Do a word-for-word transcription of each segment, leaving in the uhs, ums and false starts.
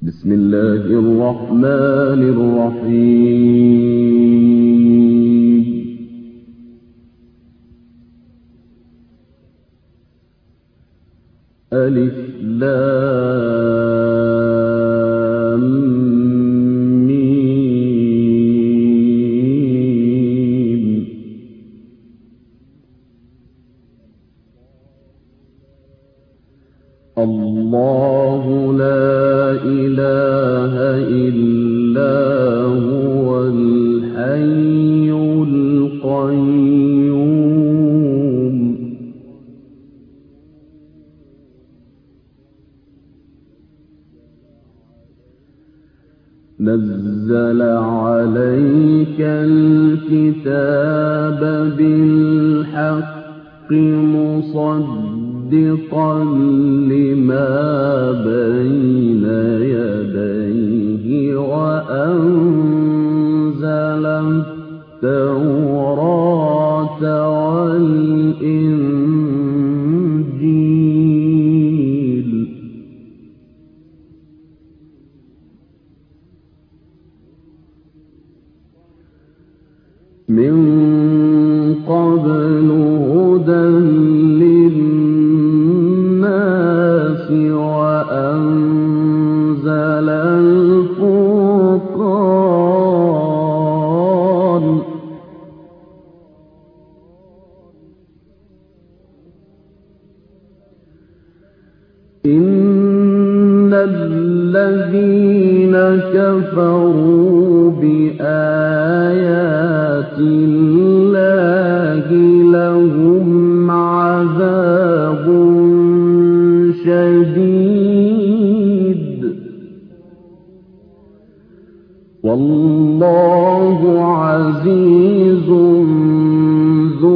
بسم الله الرحمن الرحيم. ألف لام ميم. الله لا إله إلا هو الحي القيوم. نزل عليك الكتاب بالحق مصدقا لما بين يديه وأنزل التوراة والإنجيل. من قبل هدى للناس وأنزل الفرقان. إن الذين كفروا بآيات الله لهم عذاب شديد والله عزيز ذو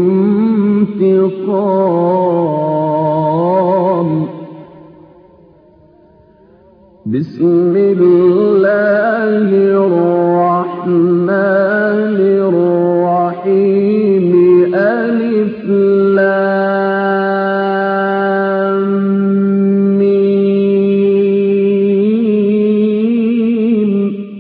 انتقام. بسم الله الرحمن الرحيم. ألف لام ميم.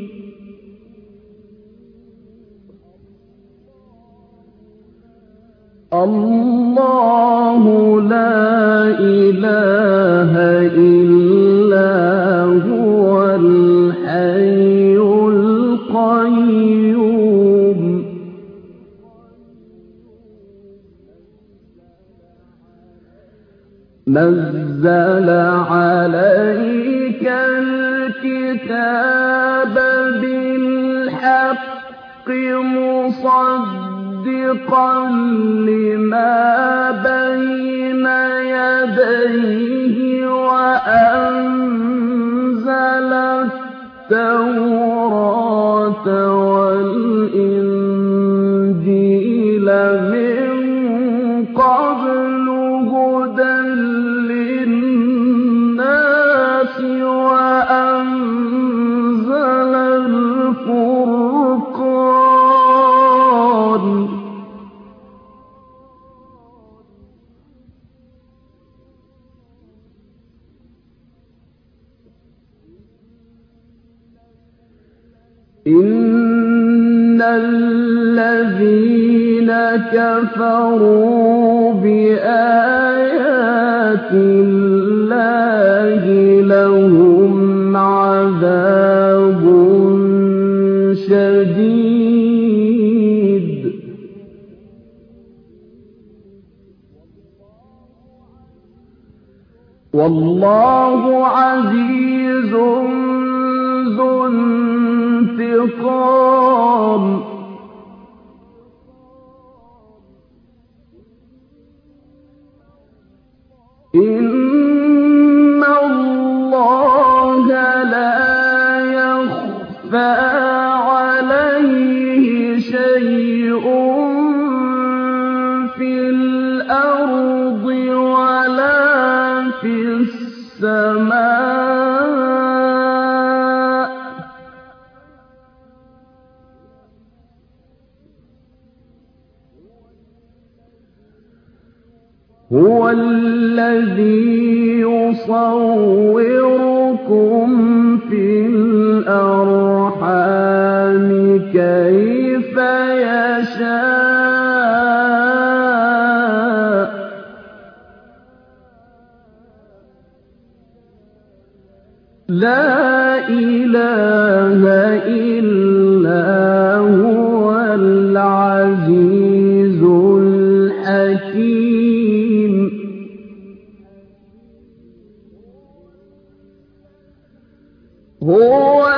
الله لا إله إلا هو الحي القيوم. نزل عليك الكتاب بالحق مصدقا لما بين يديه وأنزل التوراة والإنجيل من قبل هدى للناس وأنزل الفرقان. إن الذين كفروا بآيات الله لهم عذاب شديد والله عزيز ذو انتقام. إن الله لا يخفى عليه شيء في الأرض ولا في السماء. هو الذي يصوركم لا إله إلا هو العزيز الحكيم هو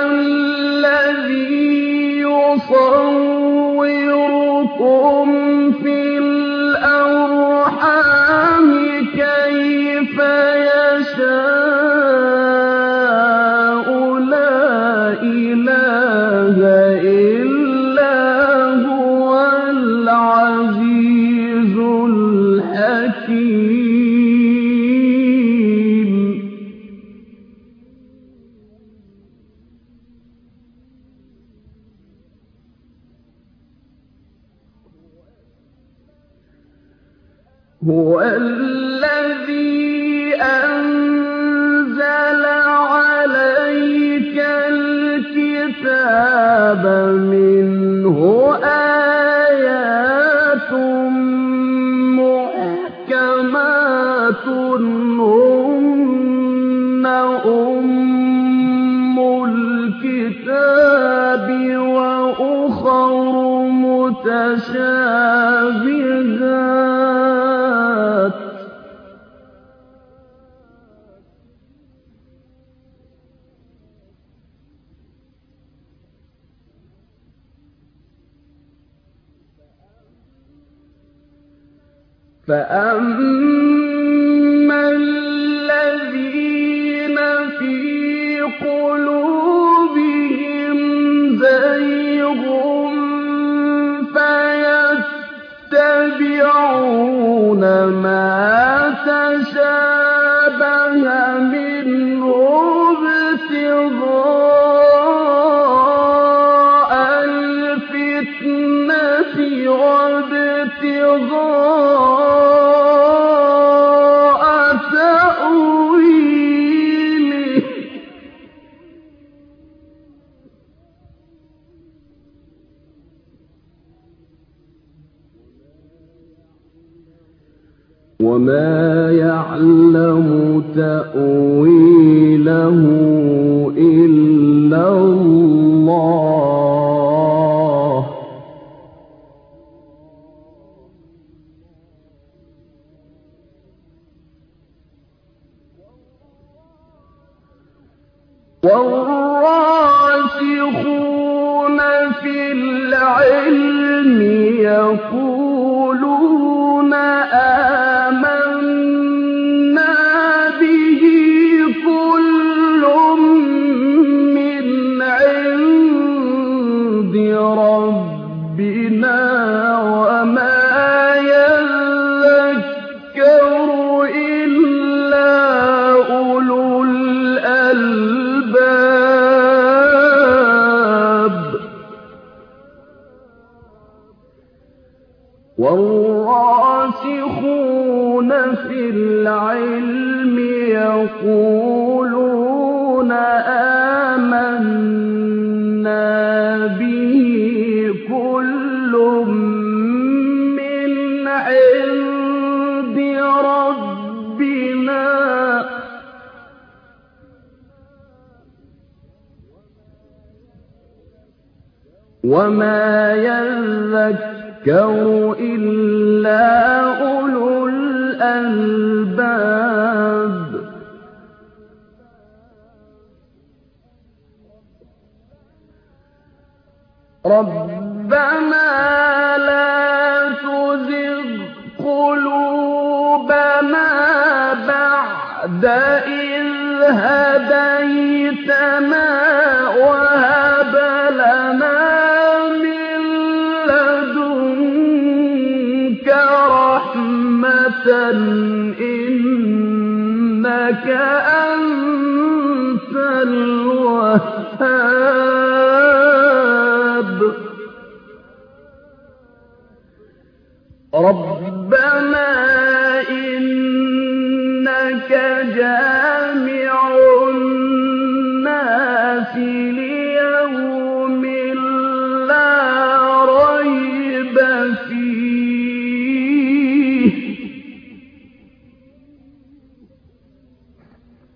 الذي يصوركم في الأرحام كيف يشاء لا إله إلا هو العزيز الحكيم هو الذي أنزل عليك الكتاب منه آيات محكمات هن أم الكتاب وأخر متشابهات فأما الذين في قلوبهم زيغ فيتبعون ما تشابه منه ابتغاء الفتنة وابتغاء تأويله وما يعلم تأويله إلا الله والراسخون في العلم يقولون آمنا به كل من عند ربنا وما يذكر إلا أولو الألباب والراسخون في العلم يقولون آمنا به كل من عند ربنا وما يذكر إلا أولو الألباب ربنا لا تزغ قلوبنا بعد إذ هديتنا وهب لنا من لدنك رحمة إنك أنت الوهاب ربنا إنك جامع الناس ليوم لا ريب فيه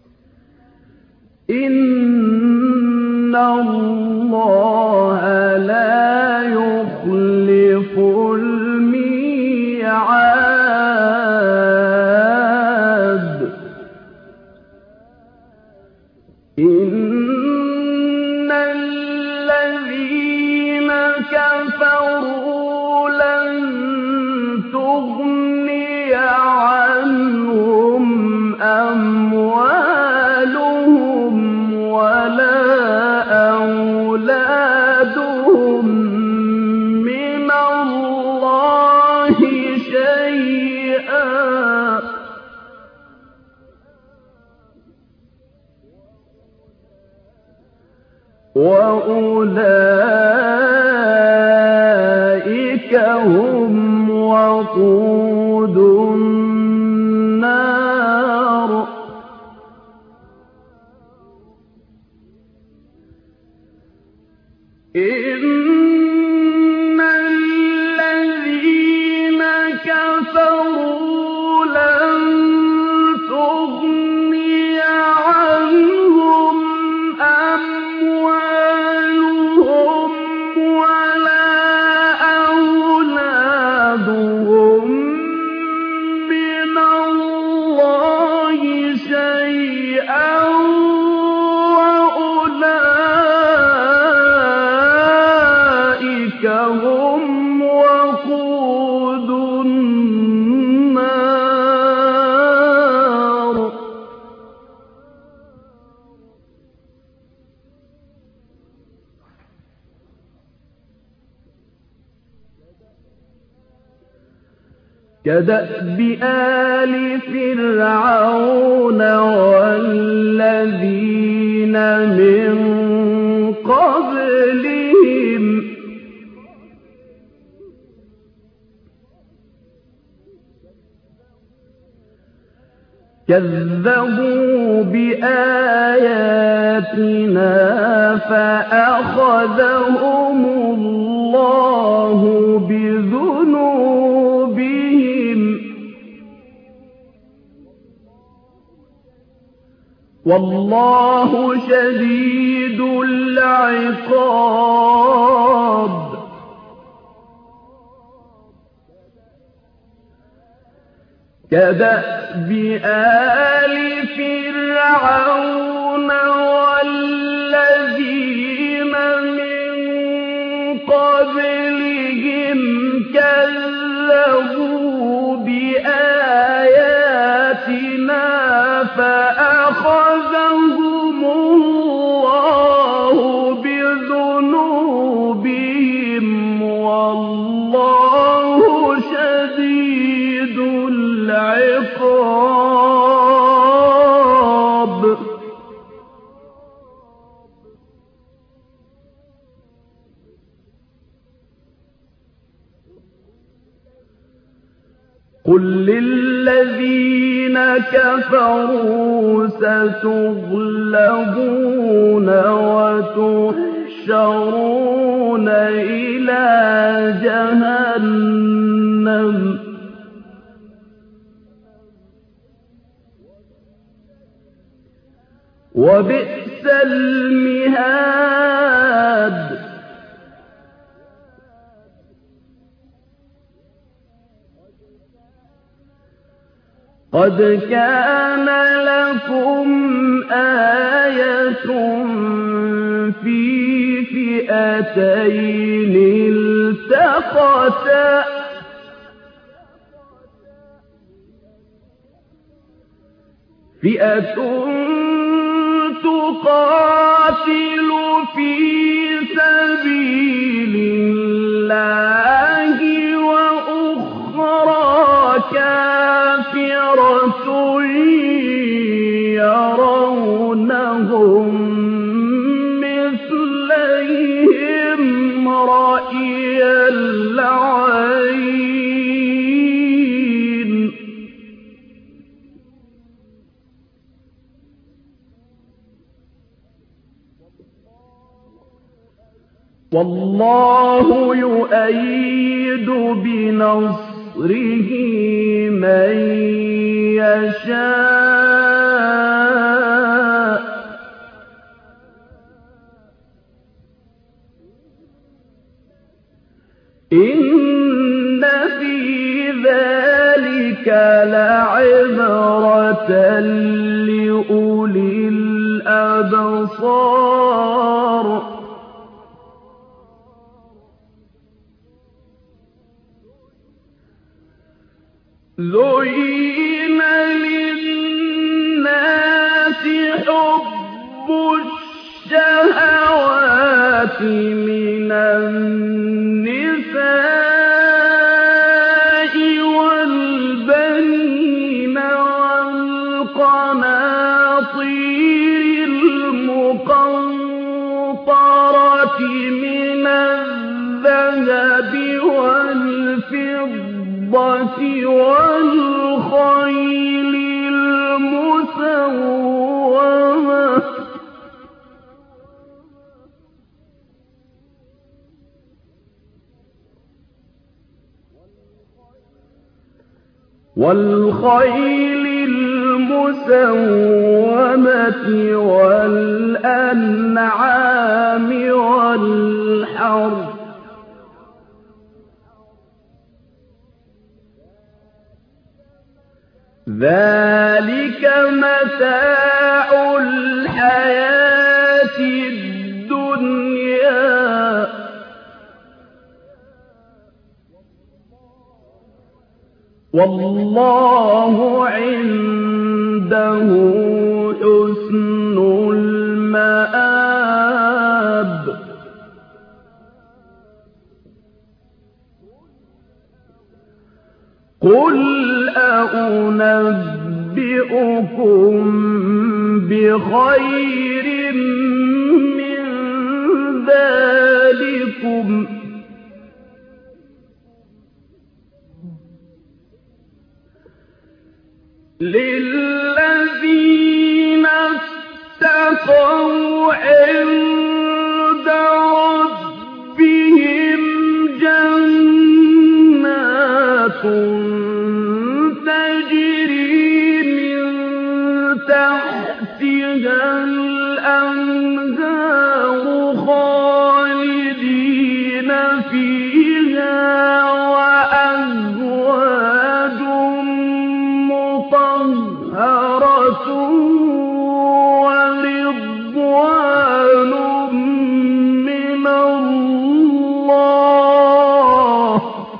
إِنَّ اللَّهَ لَا يُخْلِفُ الْمِيعَادَ إِنَّ الَّذِينَ كَفَرُوا لَن تُغْنِيَ عَنْهُمْ أَمْوَالُهُمْ وَلَا أَوْلَادُهُم مِّنَ اللَّهِ شَيْئًا وَأُولَٰئِكَ هُمْ وَقُودُ النَّارِ إِنَّ الَّذِينَ كَفَرُوا لَن تُغْنِيَ عَنْهُمْ أَمْوَالُهُمْ وَلَا أَوْلَادُهُم مِّنَ اللَّهِ شَيْئًا وَأُولَٰئِكَ هُمْ وَقُودُ النَّارِ كَدَأْبِ آلِ فِرْعَوْنَ وَالَّذِينَ مِن قَبْلِهِمْ ۚ كَذَّبُوا بِآيَاتِنَا فَأَخَذَهُمُ اللَّهُ بِذُنُوبِهِمْ ۗ وَاللَّهُ شَدِيدُ الْعِقَابِ كَدَأْبِ آلِ فِرْعَوْنَ وَالَّذِينَ مِن قَبْلِهِمْ كَذَّبُوا بِآيَاتِنَا فَأَخَذَهُمُ اللَّهُ بِذُنُوبِهِمْ ۗ وَاللَّهُ شَدِيدُ الْعِقَابِ قُل لِّلَّذِينَ كَفَرُوا سَتُغْلَبُونَ وَتُحْشَرُونَ إِلَىٰ جَهَنَّمَ ۚ وَبِئْسَ الْمِهَادُ قَدْ كَانَ لَكُمْ آيَةٌ فِي فِئَتَيْنِ الْتَقَتَا ۖ فِئَةٌ تُقَاتِلُ فِي سَبِيلِ اللَّهِ وَأُخْرَىٰ كَافِرَةٌ يَرَوْنَهُم مِّثْلَيْهِمْ رَأْيَ الْعَيْنِ ۚ وَاللَّهُ يُؤَيِّدُ بِنَصْرِهِ مَن يَشَاءُ ۗ إن في ذلك لعبرة لأولي الأبصار زين للناس حب الشهوات من النساء والبنين والقناطير المقنطرة من الذهب والفضة والخيل المسومة والخيل المسومة والأنعام والحرث ذلك متاع الحياة الدنيا والله عنده حسن المآب قل أنبئكم بخير من ذلكم للذين اتقوا عند ربهم جنات تجري من تحتها الأنهار خالدين فيها وأزواج مطهرة ورضوان من الله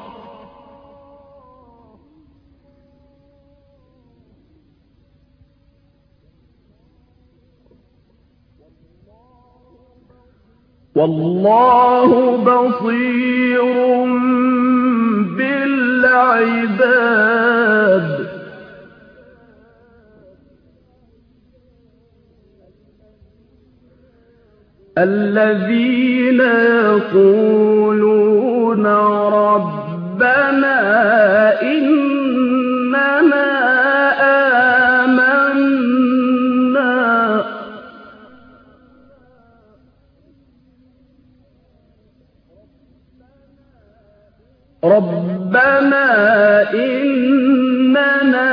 والله بصير بالعباد الذين يقولون ربنا إننا آمنا ربنا إننا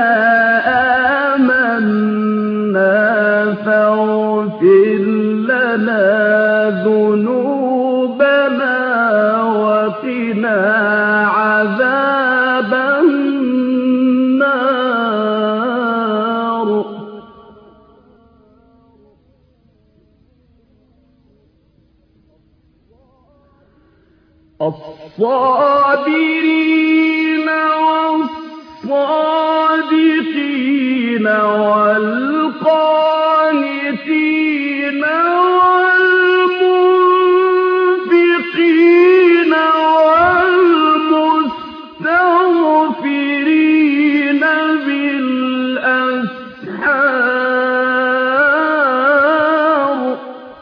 آمنا فاغفر لنا ذنوبنا وقنا عذاب النار الصابرين والصادقين والقانتين والمنفقين والمستغفرين بالأسحار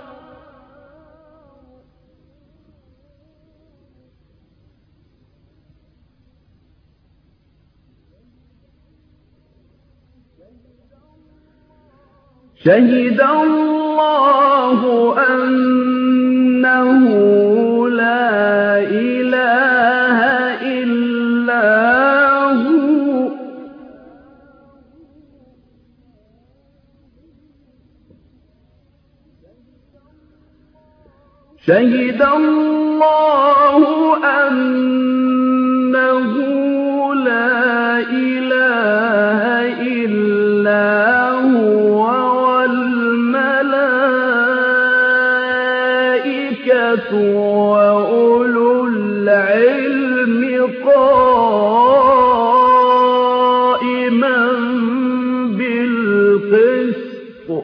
شهد الله أنه لا إله إلا هو شهد الله اللَّهُ أَنَّهُ لَا إِلَٰهَ إِلَّا هُوَ وَالْمَلَائِكَةُ وَأُولُو الْعِلْمِ قَائِمًا بِالْقِسْطِ ۚ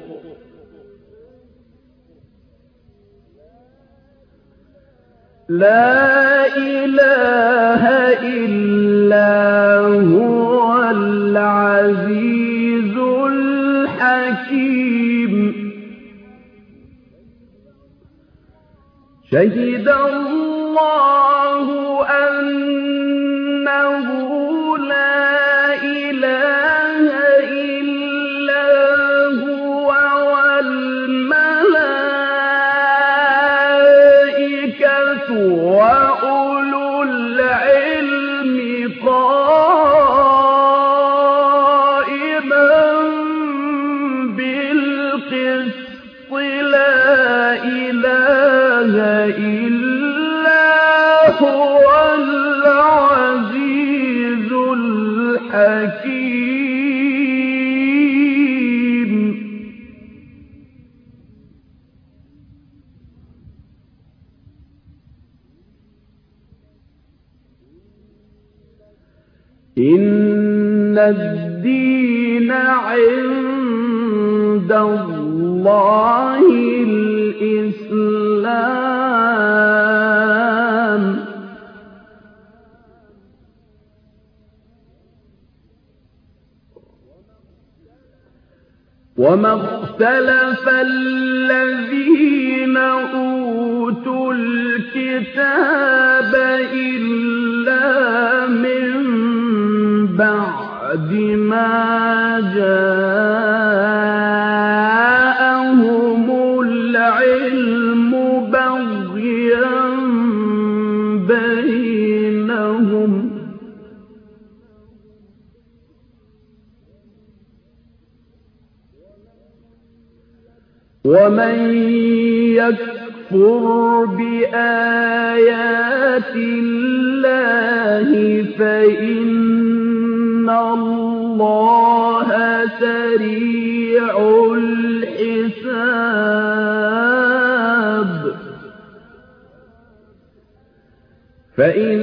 لَا إِلَٰهَ إِلَّا هُوَ الْعَزِيزُ الْحَكِيمُ. شَهِدَ اللَّهُ أَنَّهُ لَا إِلَٰهَ إِلَّا هُوَ وَالْمَلَائِكَةُ وَأُولُو الْعِلْمِ قَائِمًا بِالْقِسْطِ ۚ لَا إِلَٰهَ إِلَّا هُوَ الْعَزِيزُ الْحَكِيمُ. إِنَّ الدِّينَ عِندَ اللَّهِ الْإِسْلَامُ ۗ وَمَا اخْتَلَفَ الَّذِينَ أُوتُوا الْكِتَابَ إِلَّا مِن بَعْدِ مَا جَاءَهُمُ الْعِلْمُ بَغْيًا بَيْنَهُمْ ۗ وَمَن يَكْفُرْ بِآيَاتِ اللَّهِ فَإِنَّ اللَّهَ سَرِيعُ الْحِسَابِ. فَإِنْ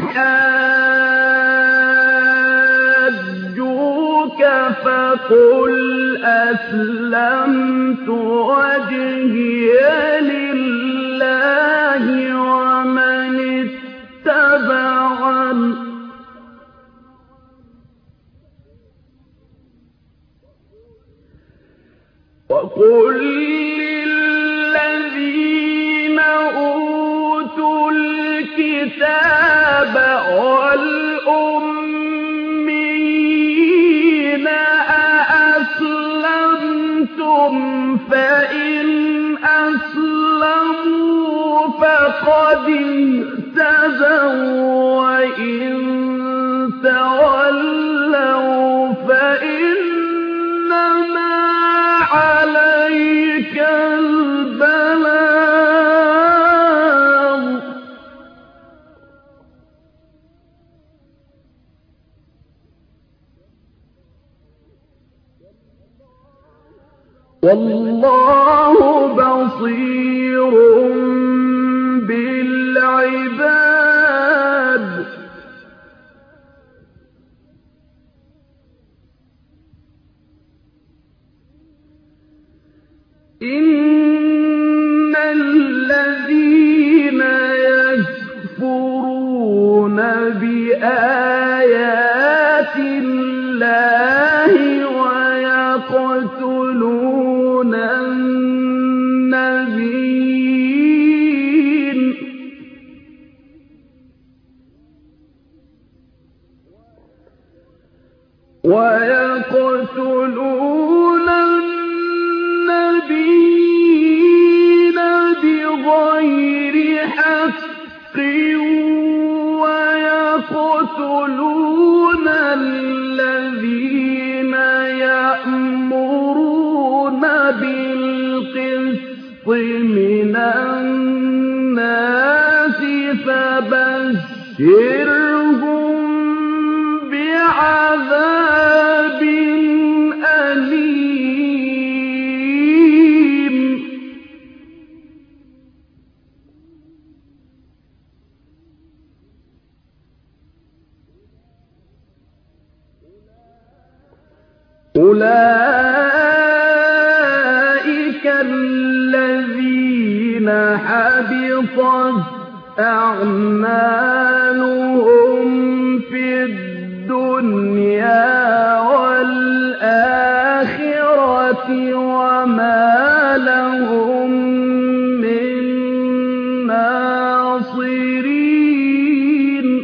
حَاجُّوكَ فَقُلْ أَسْلَمْتُ وَجْهِيَ لِلَّهِ وَمَنِ اتَّبَعَنِ ۗ وَقُل لِّلَّذِينَ أُوتُوا الْكِتَابَ وَالْأُمِّيِّينَ أَأَسْلَمْتُمْ ۚ فَإِنْ أَسْلَمُوا فَقَدِ اهْتَدَوا ۖ وَّإِن تَوَلَّوْا فَإِنَّمَا عَلَيْكَ الْبَلَاغُ ۗ وَاللَّهُ بَصِيرٌ بِالْعِبَادِ. إِنَّ الَّذِينَ يَكْفُرُونَ بِآيَاتِ اللَّهِ وَيَقْتُلُونَ النَّبِيِّينَ وَيَقْتُلُونَ النَّبِيِّينَ بِغَيْرِ حَقٍّ وَيَقْتُلُونَ الَّذِينَ يَأْمُرُونَ بِالْقِسْطِ مِنَ النَّاسِ فبشرهم بعذاب أليم أولئك الذين حبطت أعمالهم في الدنيا والآخرة وما لهم من ناصرين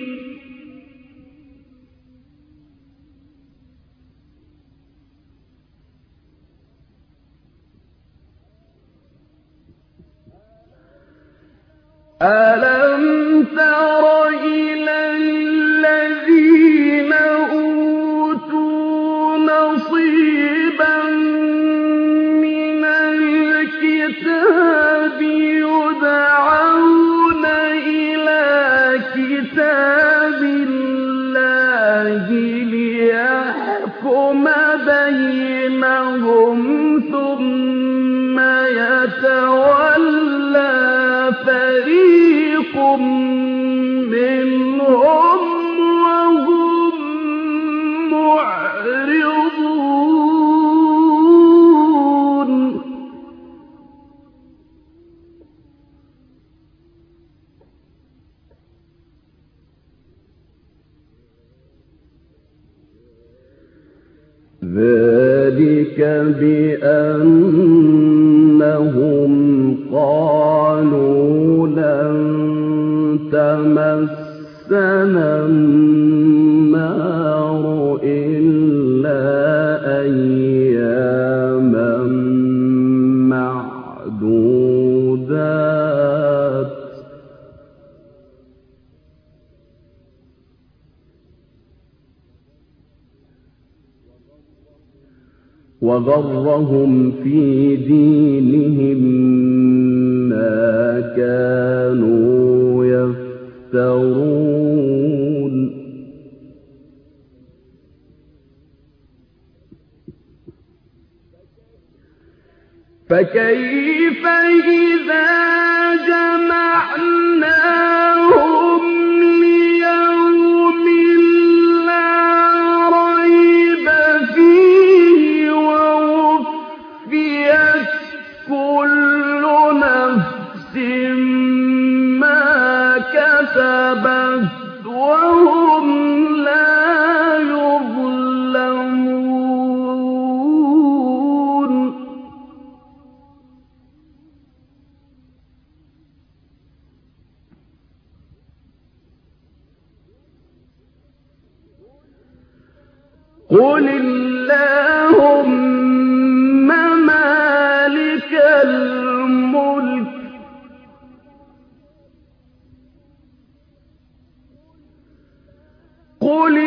ألم تر إلى الذين أوتوا نصيبا من الكتاب يدعون إلى كتاب الله ليحكم بينهم ثم يتولى فريق منهم وهم معرضون ذلك بأنهم قالوا لن تمسنا النار إلا أياما معدودات وغرهم في دينهم ما كانوا يفترون فكيف إذا جمعناهم ليوم لا ريب فيه ووفيت كل نفس ما كسبت وهم لا يظلمون قل اللهم مالك الملك قل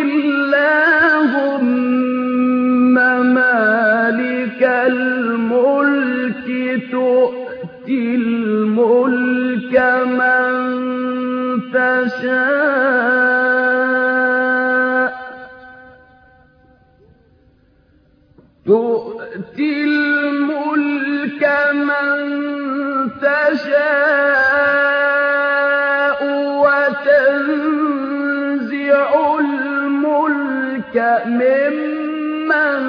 اللهم مالك الملك تؤتي الملك من تشاء تؤتي الملك من تشاء وتنزع الملك ممن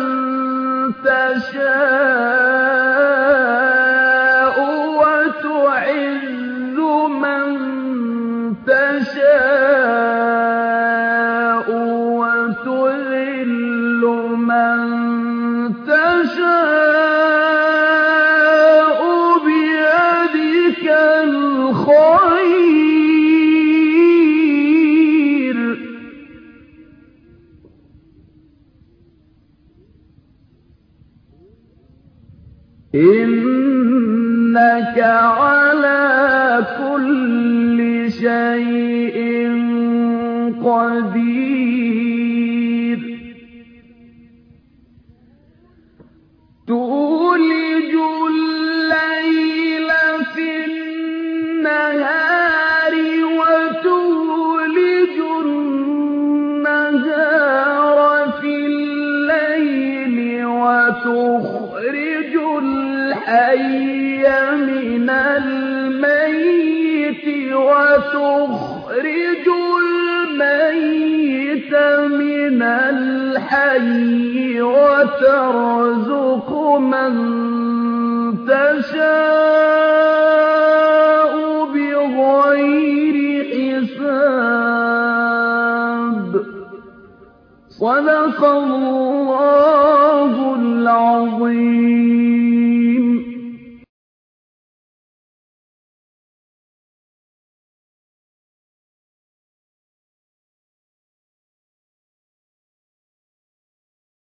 تشاء وتعز من تشاء وتذل من تشاء بيدك الخير إنك على كل شيء قدير تولج الليل في النهار وتولج الْحَيَّ مِنَ الْمَيِّتِ وَتُخْرِجُ الْمَيِّتَ مِنَ الْحَيِّ وَتَرْزُقُ مَن تَشَاءُ بِغَيْرِ حِسَابٍ. صدق الله